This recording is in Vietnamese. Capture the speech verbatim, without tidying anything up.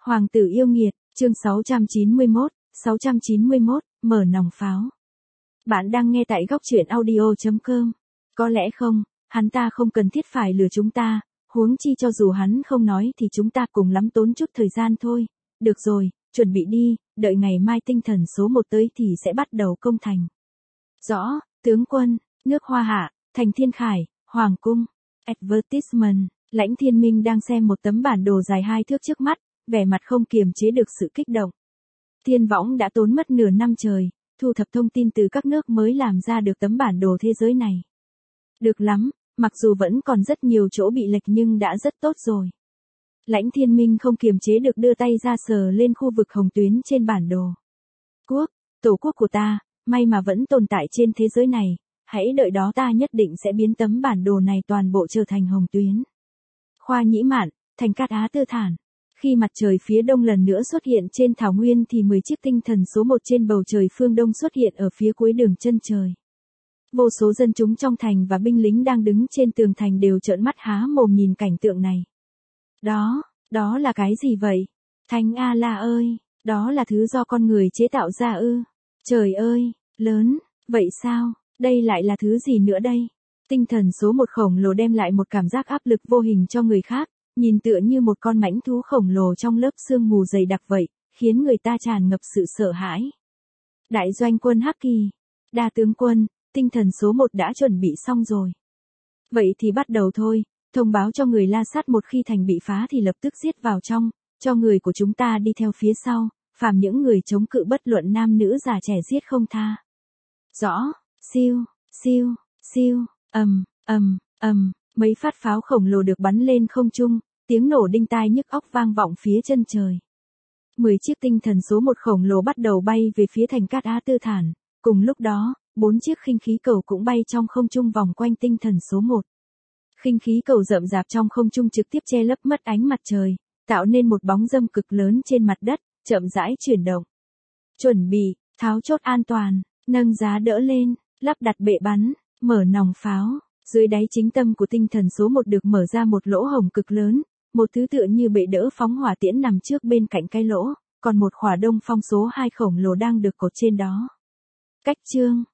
Hoàng tử yêu nghiệt, chương sáu trăm chín mươi mốt, sáu trăm chín mươi mốt, mở nòng pháo. Bạn đang nghe tại góc truyện audio chấm com. Có lẽ không, hắn ta không cần thiết phải lừa chúng ta, huống chi cho dù hắn không nói thì chúng ta cùng lắm tốn chút thời gian thôi. Được rồi, chuẩn bị đi, đợi ngày mai tinh thần số một tới thì sẽ bắt đầu công thành. Rõ, tướng quân, nước Hoa Hạ, thành Thiên Khải, Hoàng cung. Advertisement, Lãnh Thiên Minh đang xem một tấm bản đồ dài hai thước trước mắt, vẻ mặt không kiềm chế được sự kích động. Thiên Võng đã tốn mất nửa năm trời, thu thập thông tin từ các nước mới làm ra được tấm bản đồ thế giới này. Được lắm, mặc dù vẫn còn rất nhiều chỗ bị lệch nhưng đã rất tốt rồi. Lãnh Thiên Minh không kiềm chế được đưa tay ra sờ lên khu vực hồng tuyến trên bản đồ. Quốc, tổ quốc của ta, may mà vẫn tồn tại trên thế giới này, hãy đợi đó ta nhất định sẽ biến tấm bản đồ này toàn bộ trở thành hồng tuyến. Khoa Nhĩ Mạn, thành Cát Á Tư Thản. Khi mặt trời phía đông lần nữa xuất hiện trên thảo nguyên thì mười chiếc tinh thần số một trên bầu trời phương đông xuất hiện ở phía cuối đường chân trời. Vô số dân chúng trong thành và binh lính đang đứng trên tường thành đều trợn mắt há mồm nhìn cảnh tượng này. Đó, đó là cái gì vậy? Thánh A-la ơi, đó là thứ do con người chế tạo ra ư? Trời ơi, lớn, vậy sao, đây lại là thứ gì nữa đây? Tinh thần số một khổng lồ đem lại một cảm giác áp lực vô hình cho người khác, nhìn tựa như một con mãnh thú khổng lồ trong lớp sương mù dày đặc vậy, khiến người ta tràn ngập sự sợ hãi. Đại doanh quân Hắc Kỳ, Đa tướng quân, tinh thần số một đã chuẩn bị xong rồi. Vậy thì bắt đầu thôi, thông báo cho người La Sát một khi thành bị phá thì lập tức giết vào trong, cho người của chúng ta đi theo phía sau, phàm những người chống cự bất luận nam nữ già trẻ giết không tha. Rõ, siêu, siêu, siêu, ầm, ầm, ầm, mấy phát pháo khổng lồ được bắn lên không trung, tiếng nổ đinh tai nhức óc vang vọng phía chân trời. Mười chiếc tinh thần số một khổng lồ bắt đầu bay về phía thành Cát Á Tư Thản, cùng lúc đó, bốn chiếc khinh khí cầu cũng bay trong không trung vòng quanh tinh thần số một. Khinh khí cầu rậm rạp trong không trung trực tiếp che lấp mất ánh mặt trời, tạo nên một bóng râm cực lớn trên mặt đất, chậm rãi chuyển động. Chuẩn bị, tháo chốt an toàn, nâng giá đỡ lên, lắp đặt bệ bắn, mở nòng pháo. Dưới đáy chính tâm của tinh thần số một được mở ra một lỗ hổng cực lớn, một thứ tựa như bệ đỡ phóng hỏa tiễn nằm trước bên cạnh cái lỗ, còn một khỏa đông phong số hai khổng lồ đang được cột trên đó. Cách chương,